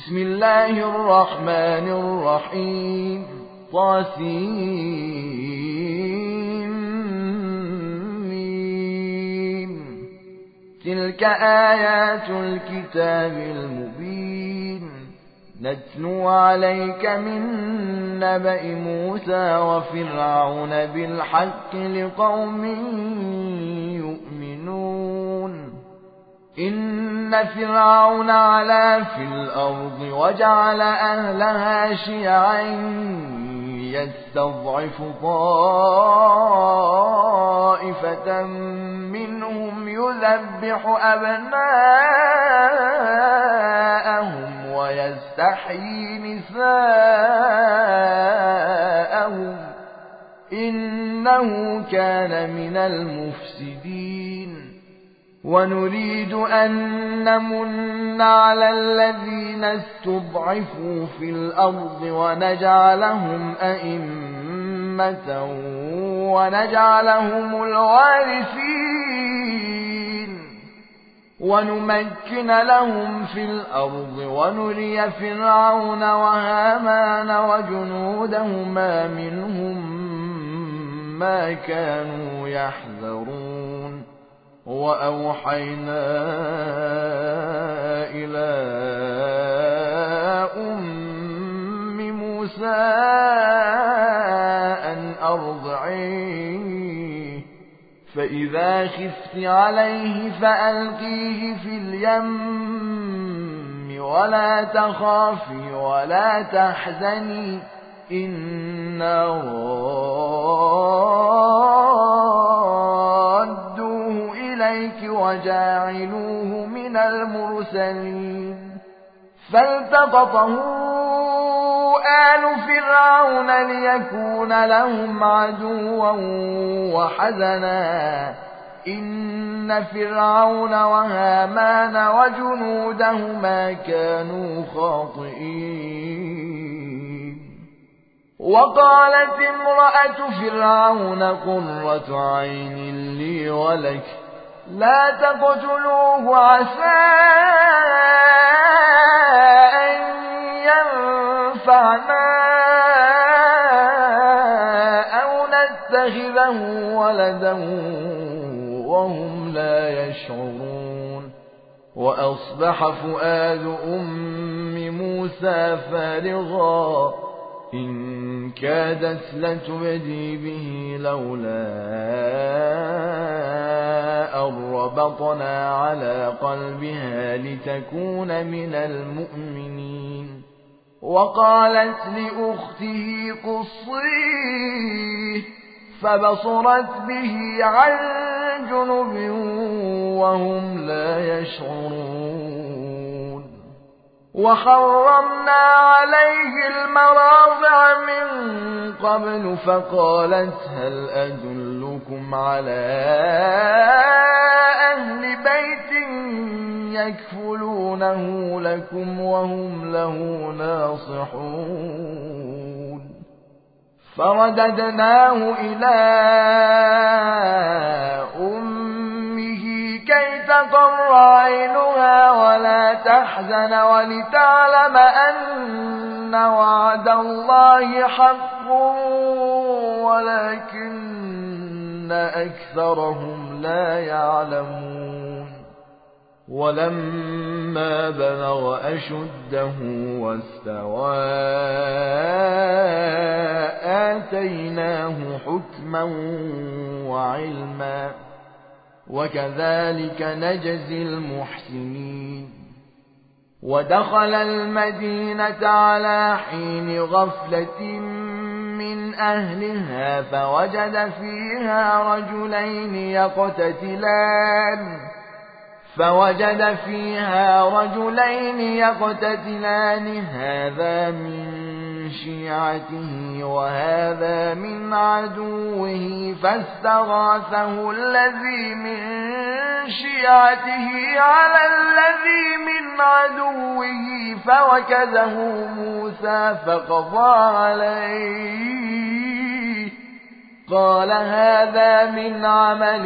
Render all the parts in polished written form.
بسم الله الرحمن الرحيم طاسيم. تلك آيات الكتاب المبين نتلو عليك من نبأ موسى وفرعون بالحق لقوم يؤمنون. إن فرعون علا في الأرض وجعل أهلها شيعا يستضعف طائفة منهم يذبح أبناءهم ويستحيي نساءهم إنه كان من المفسدين. ونريد أن نمن على الذين استضعفوا في الأرض ونجعلهم أئمة ونجعلهم الوارثين ونمكن لهم في الأرض ونري فرعون وهامان وجنودهما منهم ما كانوا يحذرون. وأوحينا إلى أم موسى أن أرضعيه فإذا خفت عليه فألقيه في اليم ولا تخافي ولا تحزني إنا رادوه إليك وجاعلوه من المرسلين. فالتقطه آل فرعون ليكون لهم عدوا وحزنا إن فرعون وهامان وجنودهما كانوا خاطئين. وقالت امرأة فرعون قرة عين لي ولك لا تقتلوه عسى أن ينفعنا أو نتخذه ولدا وهم لا يشعرون. وأصبح فؤاد أم موسى فارغا إن كادت لتبدي به لولا أن ربطنا على قلبها لتكون من المؤمنين. وقالت لأخته قصيه فبصرت به عن جنب وهم لا يشعرون. وحرمنا عليه المراضع من قبل فقالت هل أدلكم على أهل بيت يكفلونه لكم وهم له ناصحون. فرددناه إلى أمه كي تقر عينها ولا تحزن ولتعلم أن وعد الله حق ولكن أكثرهم لا يعلمون. ولما بلغ أشده واستوى آتيناه حكما وعلما وكذلك نجزي المحسنين. ودخل المدينة على حين غفلة من أهلها فوجد فيها رجلين يقتتلان هذا من شيعته وهذا من عدوه فاستغاثه الذي من شيعته على الذي من عدوه فوكزه موسى فقضى عليه قال هذا من عمل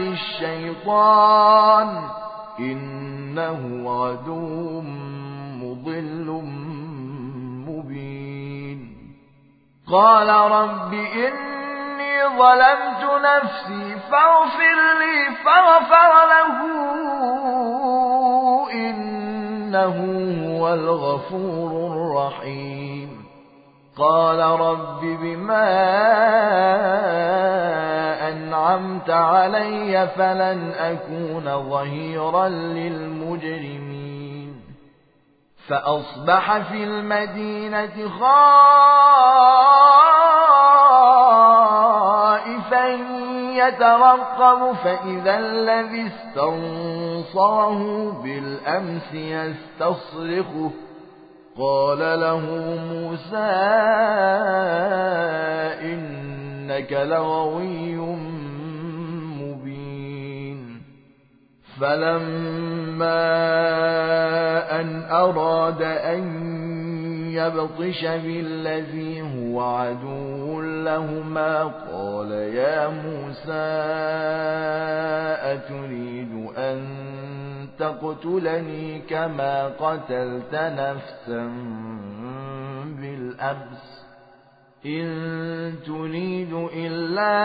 الشيطان إنه عدو مضل قال رب إني ظلمت نفسي فاغفر لي فغفر له إنه هو الغفور الرحيم قال رب بما أنعمت علي فلن أكون ظهيرا للمجرمين فأصبح في المدينة خائفا يترقب فإذا الذي استنصره بالأمس يستصرخه قال له موسى إنك لغوي مبين فلما أن أراد أن يبطش بالذي هو عدو لهما قال يا موسى أتريد أن تقتلني كما قتلت نفسا بالأمس إن تريد إلا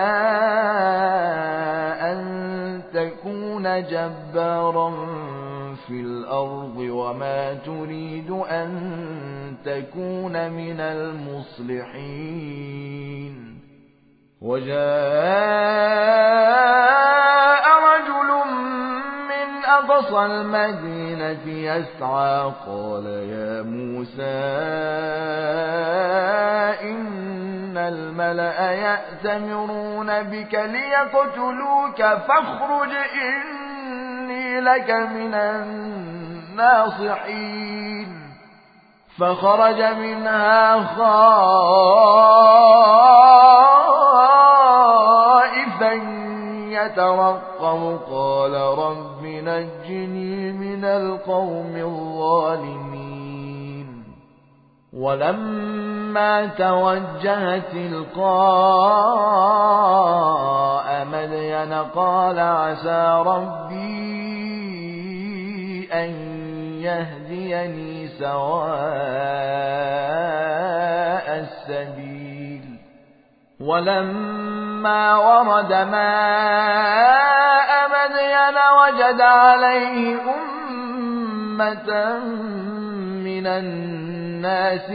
أن تكون جبارا في الأرض وما تريد أن تكون من المصلحين وجاء رجل من أقصى المدينة يسعى قال يا موسى إن الملأ يأتمرون بك ليقتلوك فاخرج إني لك من الناصحين فخرج منها خائفا يترقب قال رب نجني من القوم الظالمين ولما توجه تلقاء مدين قال عسى ربي أن يهديني سواء السبيل ولما ورد ماء مدين وجد عليه أمة من الناس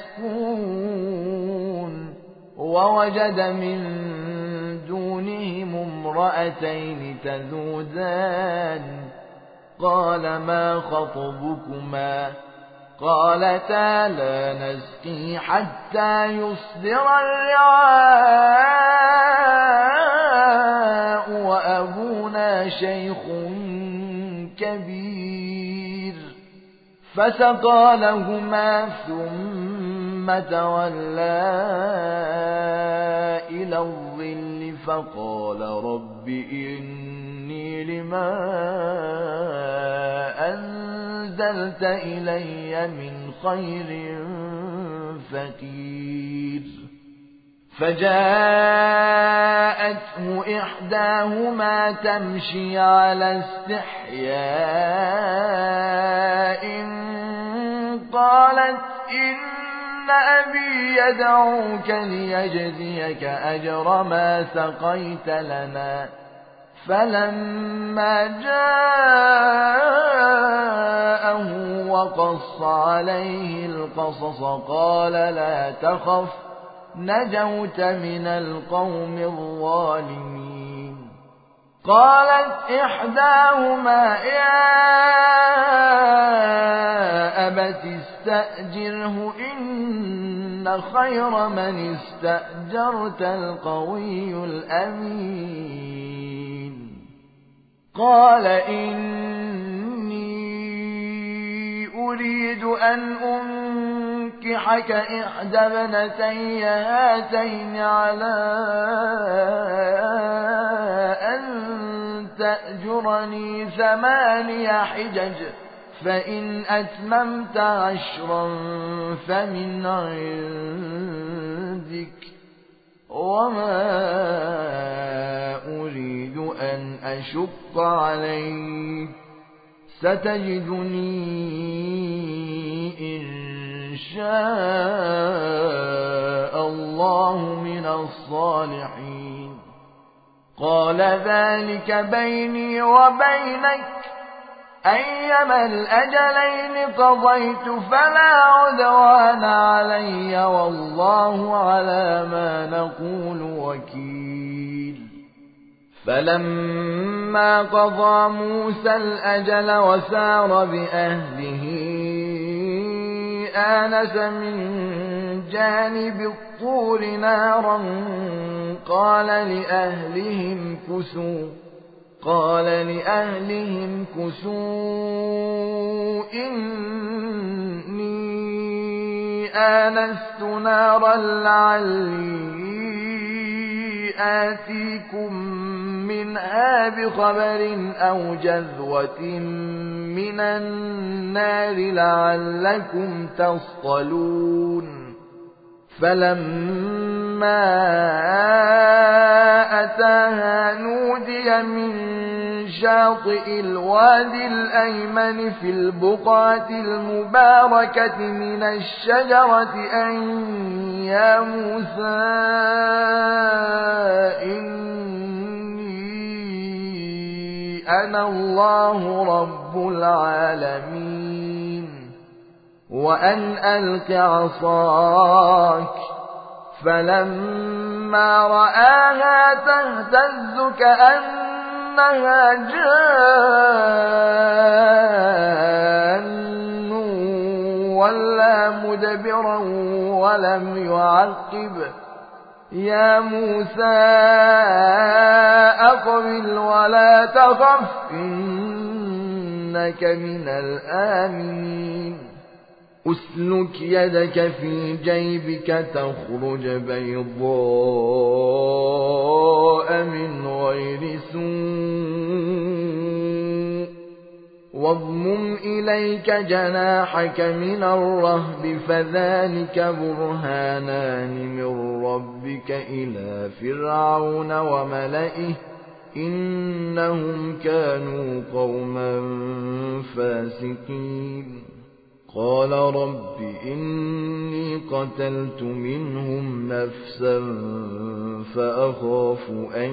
يسكون ووجد من دونهم امرأتين تذودان قال ما خطبكما قالتا لا نسقي حتى يصدر الرعاء وأبونا شيخ كبير فسقى لهما ثم تولى إلى الظل فقال رب إني لما أنزلت إلي من خير فقير فجاءته إحداهما تمشي على استحياء قالت إن أبي يدعوك ليجزيك أجر ما سقيت لنا فلما جاءه وقص عليه القصص قال لا تخف نجوت من القوم الظالمين قالت إحداهما يا أبت استأجره إن خير من استأجرت القوي الأمين قال إني أريد أن أنكحك إحدى ابنتي هاتين على أن تأجرني 8 حجج فإن أتممت 10 فمن عندك وما أريد أن أشق عليك ستجدني إن شاء الله من الصالحين. قال ذلك بيني وبينك أيما الأجلين قضيت فلا عدوان علي والله على ما نقول وكيل. فلما قضى موسى الأجل وسار بأهله آنس من جانب الطور نارا قال لأهلهم كثوا إني آنست نارا لعلي آتيكم منها بخبر أو جذوة من النار لعلكم تصطلون. فلما أتاها نودي من شاطئ الوادي الأيمن في البقعة المباركة من الشجرة أن يا موسى إني أنا الله رب العالمين وأن ألق عصاك. فلما رآها تهتز كأنها جان ولا مدبرا ولم يعقب. يا موسى أقبل ولا تخف إنك من الآمنين. أسلك يدك في جيبك تخرج بيضاء من غير سوء واضمم إليك جناحك من الرهب فذلك برهانان من ربك إلى فرعون وملئه إنهم كانوا قوما فاسقين. قال رب إني قتلت منهم نفسا فأخاف أن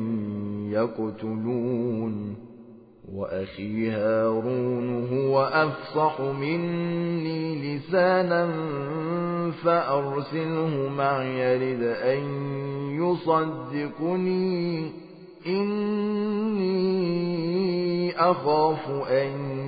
يقتلون وأخي هارون هو أفصح مني لسانا فأرسله معي يرد أن يصدقني إني أخاف أن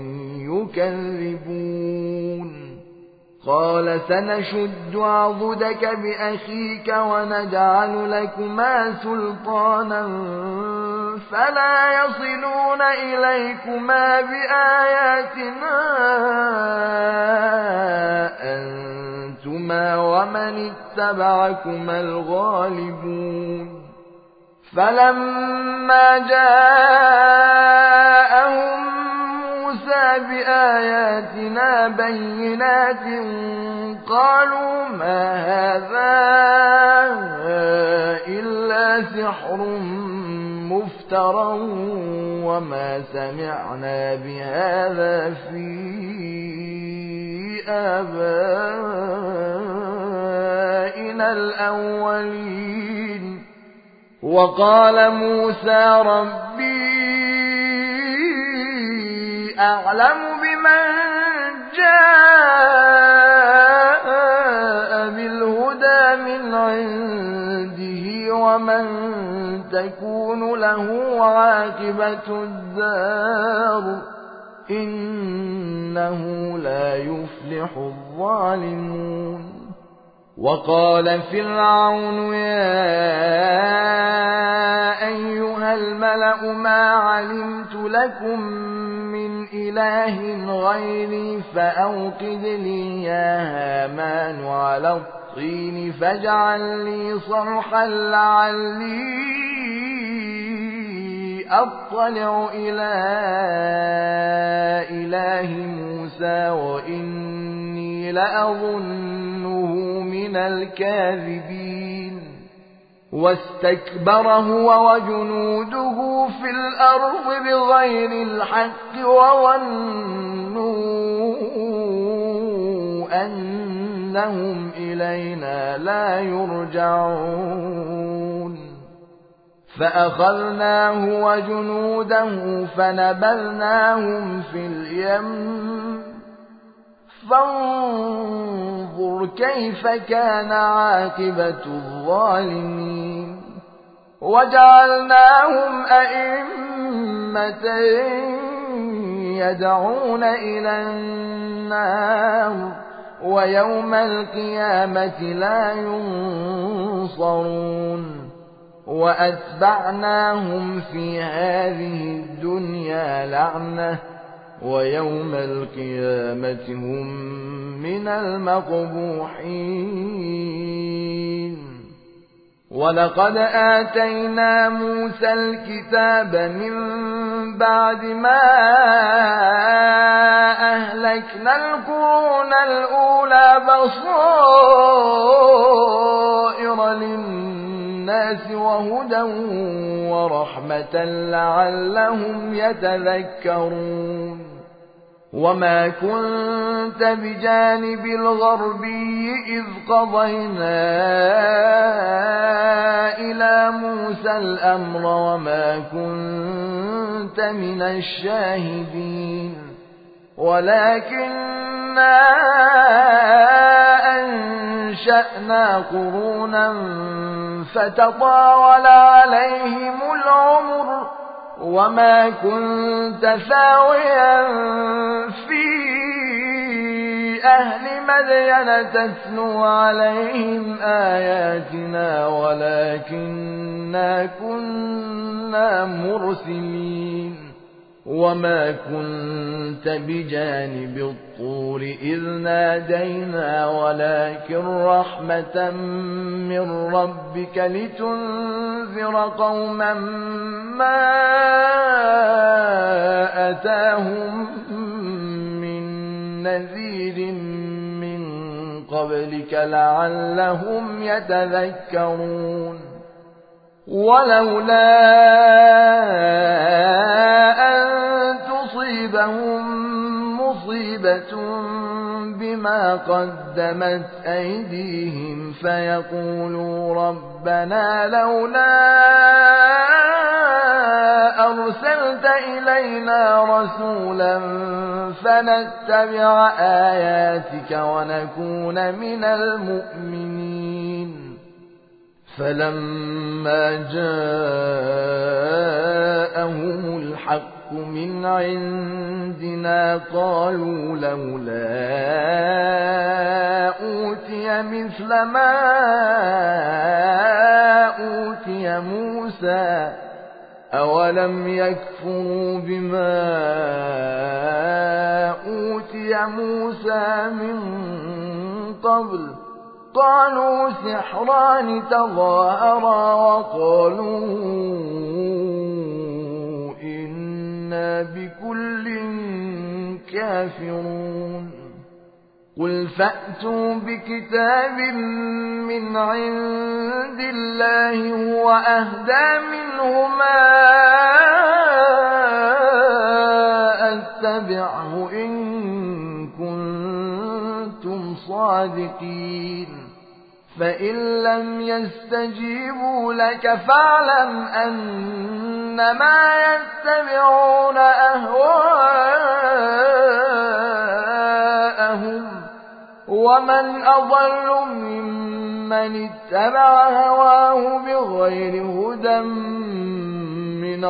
يكذبون. قال سنشد عضدك بأخيك ونجعل لكما سلطانا فلا يصلون إليكما بآياتنا أنتما ومن اتبعكما الغالبون. فلما جاءهم موسى بآياتنا بينات قالوا ما هذا إلا سحر مفترى وما سمعنا بهذا في آبائنا الأولين. وقال موسى ربي أعلم بمن جاء بالهدى من عنده ومن تكون له عاقبة الدار إنه لا يفلح الظالمون. وقال فرعون يا أيها الملأ ما علمت لكم من إله غيري فأوقد لي يا هامان على الطين فاجعل لي صرحا لعلي أطلع إلى إله موسى وإني لأظنه من الكاذبين. واستكبر هو وجنوده في الأرض بغير الحق وظنوا إنهم إلينا لا يرجعون فأخذناه وجنوده فنبذناهم في اليم فانظر كيف كان عاقبة الظالمين وجعلناهم أئمة يدعون إلى النار ويوم القيامة لا ينصرون وأتبعناهم في هذه الدنيا لعنة ويوم القيامة هم من المقبوحين ولقد آتينا موسى الكتاب من بعد ما أهلكنا القرون الأولى بصائر للناس وهدى ورحمة لعلهم يتذكرون وما كنت بجانب الغربي إذ قضينا إلى موسى الأمر وما كنت من الشاهدين ولكننا أنشأنا قرونا فتطاول عليهم العمر وما كنت ثاويا في أهل مدين تتلو عليهم آياتنا ولكننا كنا مرسلين وما كنت بجانب الطور إذ نادينا ولكن رحمة من ربك لتنذر قوما ما أتاهم من نذير من قبلك لعلهم يتذكرون ولولا أن تصيبهم مصيبة بما قدمت أيديهم فيقولوا ربنا لولا أرسلت إلينا رسولا فنتبع آياتك ونكون من المؤمنين فلما جاءهم الحق من عندنا قالوا لولا أوتي مثل ما أوتي موسى أولم يكفروا بما أوتي موسى من قبل قالوا سحران تظاهرا وقالوا إنا بكل كافرون قل فأتوا بكتاب من عند الله هو أهدى منهما أتبعه إن كنتم صادقين فإن لم يستجيبوا لك فاعلم أنما يتبعون أهواءهم ومن أضل ممن اتبع هواه بغير هدى من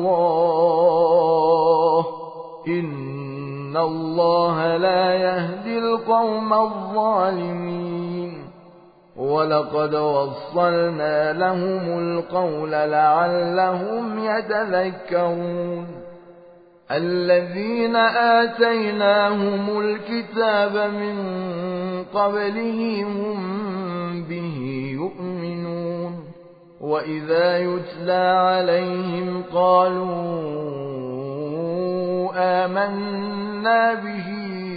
الله إن الله لا يهدي القوم الظالمين ولقد وصلنا لهم القول لعلهم يتذكرون الذين آتيناهم الكتاب من قبله هم به يؤمنون وإذا يتلى عليهم قالوا آمنا به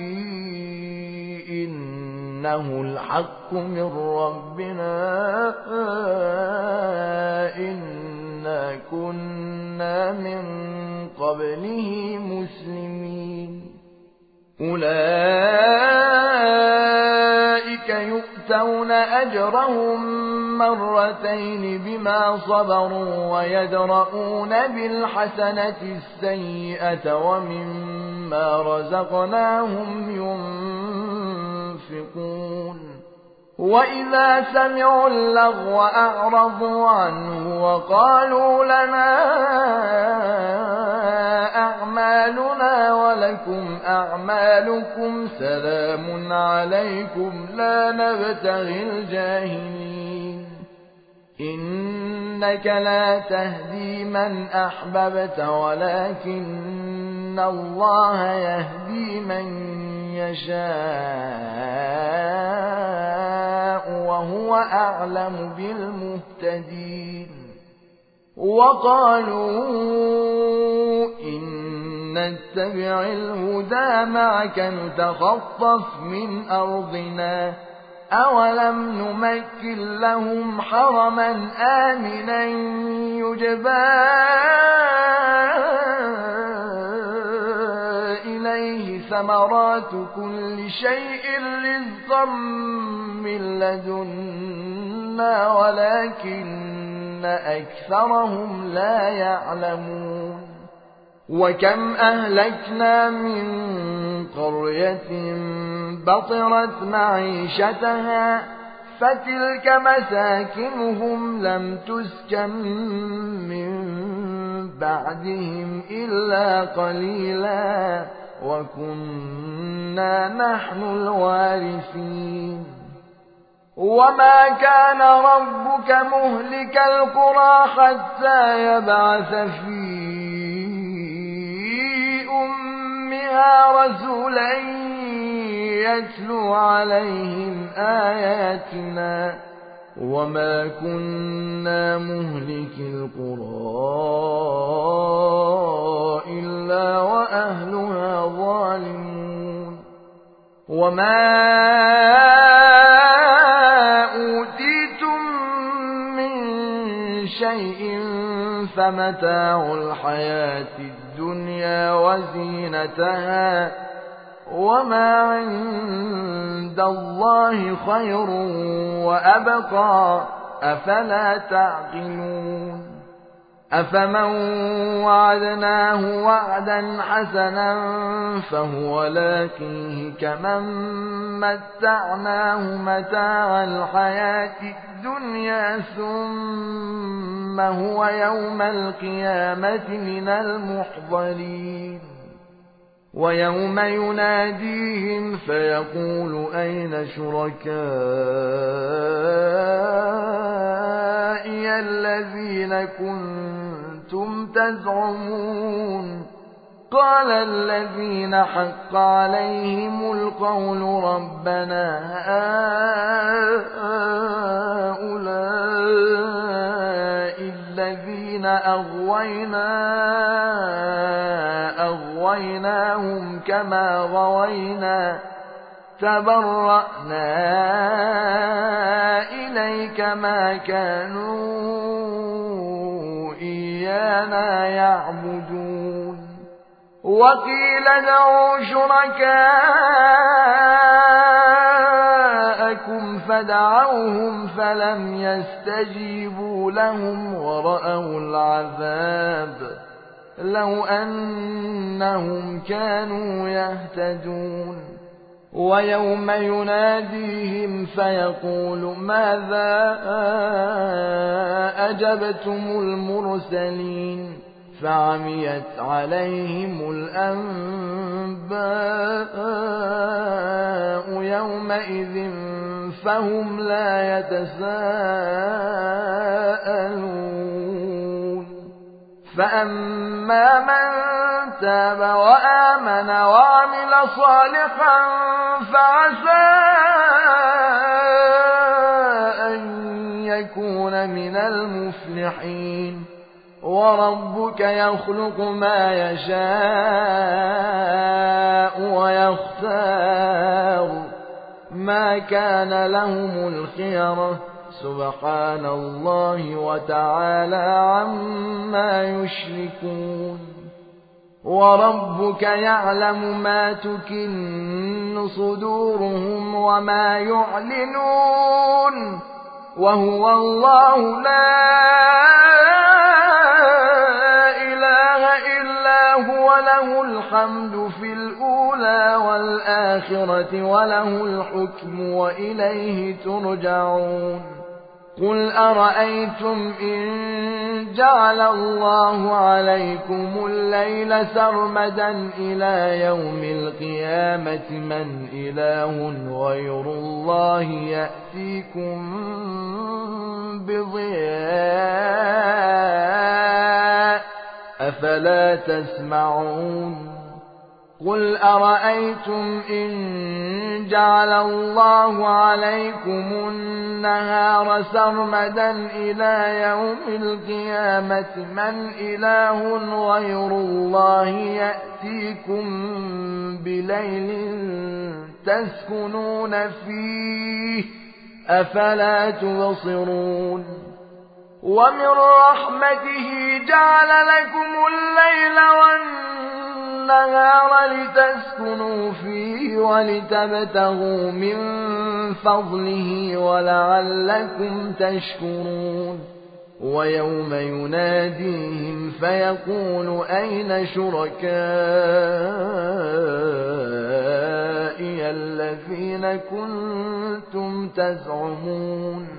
إنه الحق من ربنا إنا كنا من قبله مسلمين أولئك أولئك يؤتون أجرهم مرتين بما صبروا ويدرؤون بالحسنة السيئة ومما رزقناهم ينفقون وإذا سمعوا اللغو أعرضوا عنه وقالوا لنا أعمالنا ولكم أعمالكم سلام عليكم لا نبتغي الجاهلين إنك لا تهدي من أحببت ولكن الله يهدي من يشاء وهو أعلم بالمهتدين وقالوا إن نتبع الهدى معك نتخطف من أرضنا أولم نمكن لهم حرما آمنا يجبى إليه ثمرات كل شيء رزقا من لدنا ولكن أكثرهم لا يعلمون وكم أهلكنا من قرية بطرت معيشتها فتلك مساكنهم لم تسكن من بعدهم إلا قليلا وكنا نحن الوارثين وما كان ربك مهلك القرى حتى يبعث في أمها رسولا يتلو عليهم آياتنا وما كنا مهلك القرى إلا وأهلها ظالمون وما أوتيتم من شيء فمتاع الحياة الدنيا وزينتها وما عند الله خير وأبقى أفلا تعقلون أفمن وعدناه وعدا حسنا فهو لاقيه كمن متعناه متاع الحياة الدنيا ثم هو يوم القيامة من المحضرين ويوم يناديهم فيقول أين شركائي الذين كنتم تزعمون قال الذين حق عليهم القول ربنا هؤلاء الذين أغويناهم كما غوينا تبرأنا إليك ما كانوا إيانا يعبدون وقيل ادعوا شركاءكم فدعوهم فلم يستجيبوا لهم ورأوا العذاب لو أنهم كانوا يهتدون ويوم يناديهم فيقول ماذا أجبتم المرسلين فعميت عليهم الأنباء يومئذ فهم لا يتساءلون فأما من تاب وآمن وعمل صالحا فعسى أن يكون من المفلحين وربك يخلق ما يشاء ويختار ما كان لهم الخيرة سبحان الله وتعالى عما يشركون وربك يعلم ما تكن صدورهم وما يعلنون وهو الله لا إله إلا هو له الحمد في الأولى والآخرة وله الحكم وإليه ترجعون قل أرأيتم إن جعل الله عليكم الليل سرمدا إلى يوم القيامة من إله غير الله يأتيكم بضياء أفلا تسمعون قل أرأيتم إن جعل الله عليكم النهار سرمدا إلى يوم القيامة من إله غير الله يأتيكم بليل تسكنون فيه أفلا تبصرون ومن رحمته جعل لكم الليل والنهار لتسكنوا فيه ولتبتغوا من فضله ولعلكم تشكرون ويوم يناديهم فيقول أين شركائي الذين كنتم تزعمون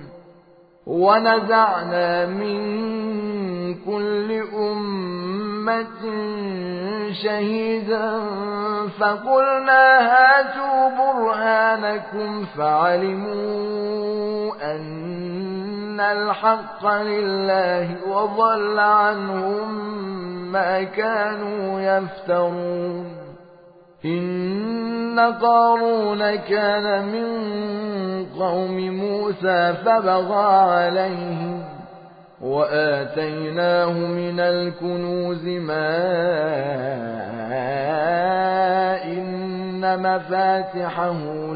ونزعنا من كل أمة شهيدا فقلنا هاتوا برهانكم فعلموا أن الحق لله وضل عنهم ما كانوا يفترون إن قارون كان من قوم موسى فبغى عليهم وآتيناه من الكنوز ما إن مفاتحه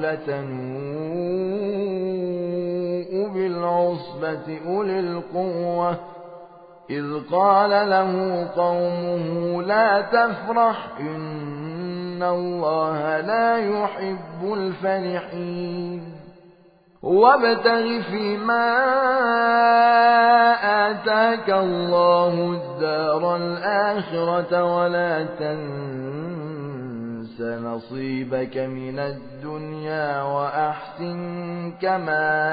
لتنوء بالعصبة أولي القوة إذ قال له قومه لا تفرح إن الله لا يحب الفرحين وابتغ فيما آتاك الله الدار الآخرة ولا تنس نصيبك من الدنيا وأحسن كما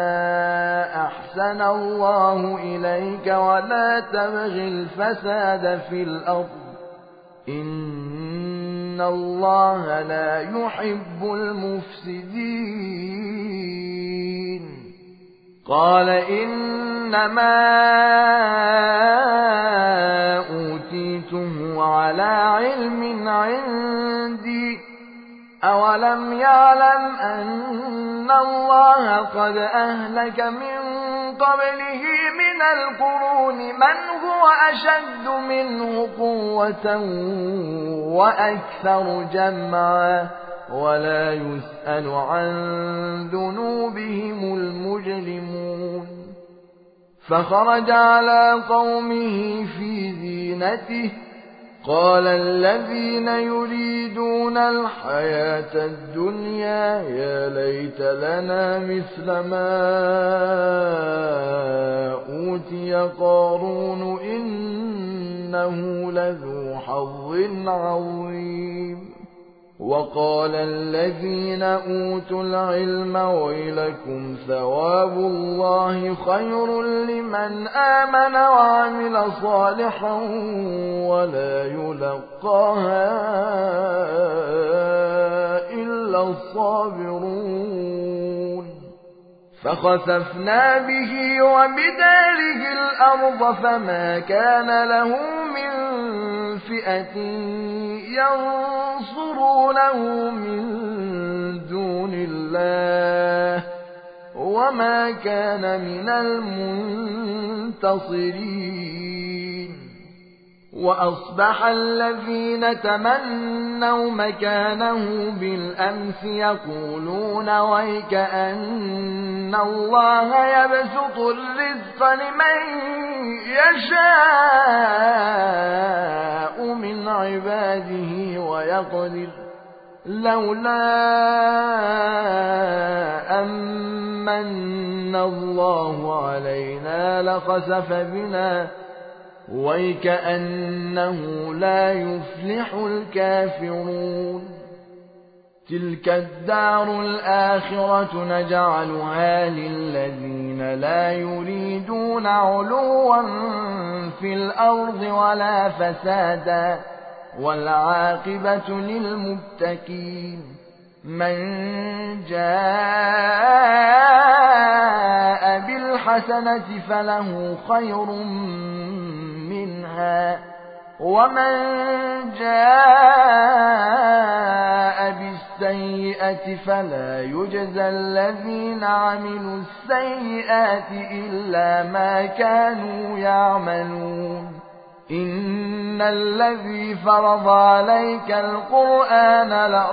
أحسن الله إليك ولا تبغ الفساد في الأرض إن الله لا يحب المفسدين قال إنما أوتيته على علم عندي أولم يعلم أن الله قد أهلك من قبله من القرون من هو أشد منه قوة وأكثر جمعا ولا يسأل عن ذنوبهم المجرمون فخرج على قومه في زينته قال الذين يريدون الحياة الدنيا يا ليت لنا مثل ما أوتي قارون إنه لذو حظ عظيم وقال الذين أوتوا العلم ويلكم ثواب الله خير لمن آمن وعمل صالحا ولا يلقاها إلا الصابرون فخسفنا به وبداره الأرض فما كان له من فئة ينصرونه من دون الله وما كان من المنتصرين وأصبح الذين تمنوا مكانه بالأمس يقولون ويك أن الله يبسط الرزق لمن يشاء من عباده لولا أمن الله علينا لخسف بنا وكأنه لا يفلح الكافرون تلك الدار الآخرة نجعلها للذين لا يريدون علوا في الأرض ولا فسادا والعاقبة للمتقين من جاء بالحسنة فله خير منها ومن جاء بالسيئة فلا يجزى الذين عملوا السيئات إلا ما كانوا يعملون إن الذي فرض عليك القرآن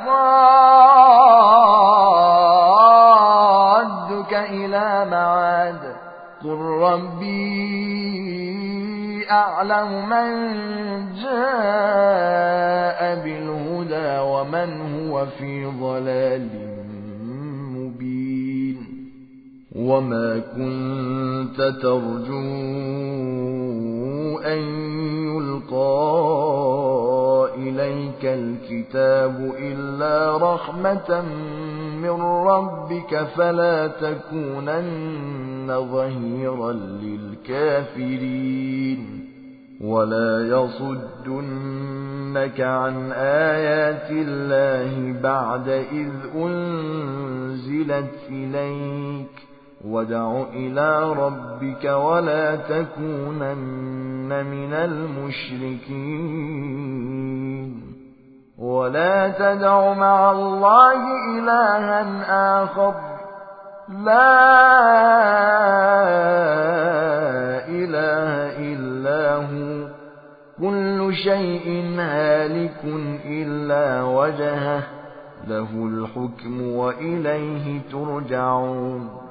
لرادك إلى معاد قل ربي أعلم من جاء بالهدى ومن هو في ضلال مبين وما كنت ترجو أن يلقى إليك الكتاب إلا رحمة من ربك فلا تكونن ظهيرا للكافرين ولا يصدنك عن آيات الله بعد إذ أنزلت إليك وادع إلى ربك ولا تكونن من المشركين ولا تدع مع الله إلها آخر لا إله إلا هو كل شيء هالك إلا وجهه له الحكم وإليه ترجعون